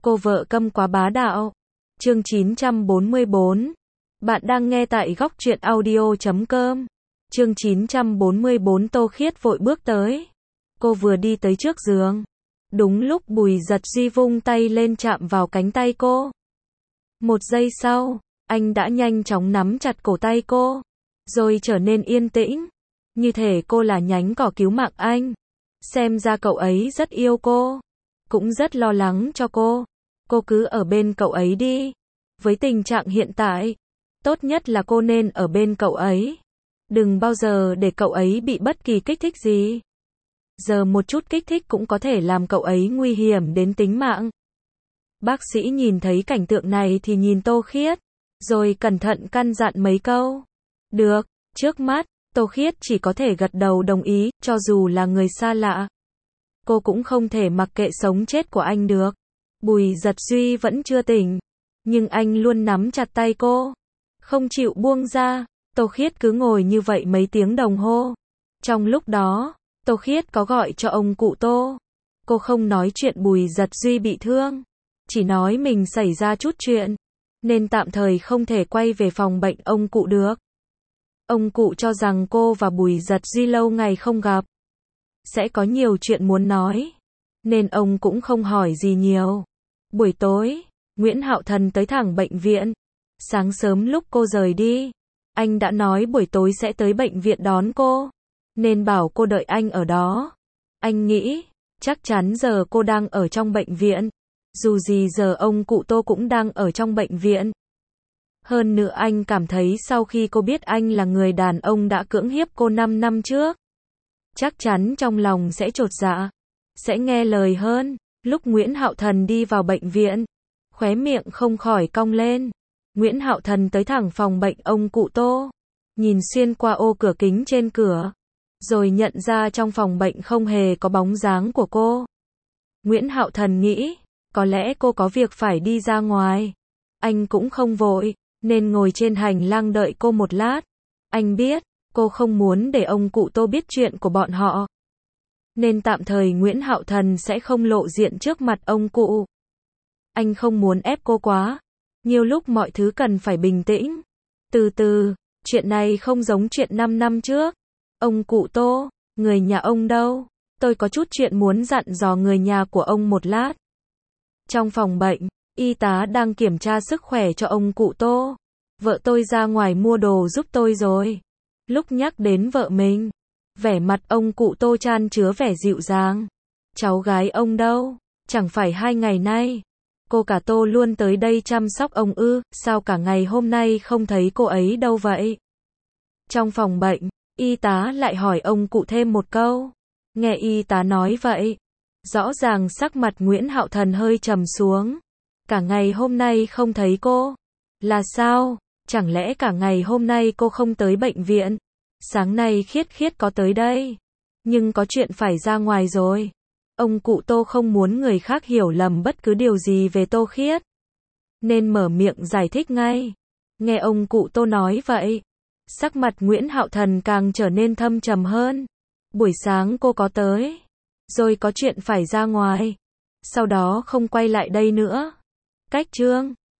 Cô vợ câm quá bá đạo. Chương 944. Bạn đang nghe tại góc truyện audio.com. Chương 944. Tô Khiết vội bước tới. Cô vừa đi tới trước giường. Đúng lúc Bùi Giật Duy vung tay lên chạm vào cánh tay cô. Một giây sau, anh đã nhanh chóng nắm chặt cổ tay cô, rồi trở nên yên tĩnh. Như thể cô là nhánh cỏ cứu mạng anh. Xem ra cậu ấy rất yêu cô, cũng rất lo lắng cho cô. Cô cứ ở bên cậu ấy đi. Với tình trạng hiện tại, tốt nhất là cô nên ở bên cậu ấy. Đừng bao giờ để cậu ấy bị bất kỳ kích thích gì. Giờ một chút kích thích cũng có thể làm cậu ấy nguy hiểm đến tính mạng. Bác sĩ nhìn thấy cảnh tượng này thì nhìn Tô Khiết, rồi cẩn thận căn dặn mấy câu. Được, trước mắt, Tô Khiết chỉ có thể gật đầu đồng ý, cho dù là người xa lạ. Cô cũng không thể mặc kệ sống chết của anh được. Bùi Giật Duy vẫn chưa tỉnh, nhưng anh luôn nắm chặt tay cô, không chịu buông ra. Tô Khiết cứ ngồi như vậy mấy tiếng đồng hồ. Trong lúc đó, Tô Khiết có gọi cho ông cụ Tô. Cô không nói chuyện Bùi Giật Duy bị thương, chỉ nói mình xảy ra chút chuyện, nên tạm thời không thể quay về phòng bệnh ông cụ được. Ông cụ cho rằng cô và Bùi Giật Duy lâu ngày không gặp, sẽ có nhiều chuyện muốn nói, nên ông cũng không hỏi gì nhiều. Buổi tối, Nguyễn Hạo Thần tới thẳng bệnh viện. Sáng sớm lúc cô rời đi, anh đã nói buổi tối sẽ tới bệnh viện đón cô, nên bảo cô đợi anh ở đó. Anh nghĩ, chắc chắn giờ cô đang ở trong bệnh viện. Dù gì giờ ông cụ Tô cũng đang ở trong bệnh viện. Hơn nữa anh cảm thấy sau khi cô biết anh là người đàn ông đã cưỡng hiếp cô 5 năm trước, chắc chắn trong lòng sẽ chột dạ, sẽ nghe lời hơn. Lúc Nguyễn Hạo Thần đi vào bệnh viện, khóe miệng không khỏi cong lên. Nguyễn Hạo Thần tới thẳng phòng bệnh ông cụ Tô, nhìn xuyên qua ô cửa kính trên cửa, rồi nhận ra trong phòng bệnh không hề có bóng dáng của cô. Nguyễn Hạo Thần nghĩ, có lẽ cô có việc phải đi ra ngoài. Anh cũng không vội, nên ngồi trên hành lang đợi cô một lát. Anh biết, cô không muốn để ông cụ Tô biết chuyện của bọn họ, nên tạm thời Nguyễn Hạo Thần sẽ không lộ diện trước mặt ông cụ. Anh không muốn ép cô quá. Nhiều lúc mọi thứ cần phải bình tĩnh. Từ từ, chuyện này không giống chuyện 5 năm trước. Ông cụ Tô, người nhà ông đâu? Tôi có chút chuyện muốn dặn dò người nhà của ông một lát. Trong phòng bệnh, y tá đang kiểm tra sức khỏe cho ông cụ Tô. Vợ tôi ra ngoài mua đồ giúp tôi rồi. Lúc nhắc đến vợ mình, vẻ mặt ông cụ Tô chan chứa vẻ dịu dàng. Cháu gái ông đâu? Chẳng phải 2 ngày nay cô cả Tô luôn tới đây chăm sóc ông ư? Sao cả ngày hôm nay không thấy cô ấy đâu vậy? Trong phòng bệnh, y tá lại hỏi ông cụ thêm một câu. Nghe y tá nói vậy, rõ ràng sắc mặt Nguyễn Hạo Thần hơi trầm xuống. Cả ngày hôm nay không thấy cô. Là sao? Chẳng lẽ cả ngày hôm nay cô không tới bệnh viện? Sáng nay Khiết có tới đây, nhưng có chuyện phải ra ngoài rồi. Ông cụ Tô không muốn người khác hiểu lầm bất cứ điều gì về Tô Khiết, nên mở miệng giải thích ngay. Nghe ông cụ Tô nói vậy, sắc mặt Nguyễn Hạo Thần càng trở nên thâm trầm hơn. Buổi sáng cô có tới, rồi có chuyện phải ra ngoài, sau đó không quay lại đây nữa. Cách chương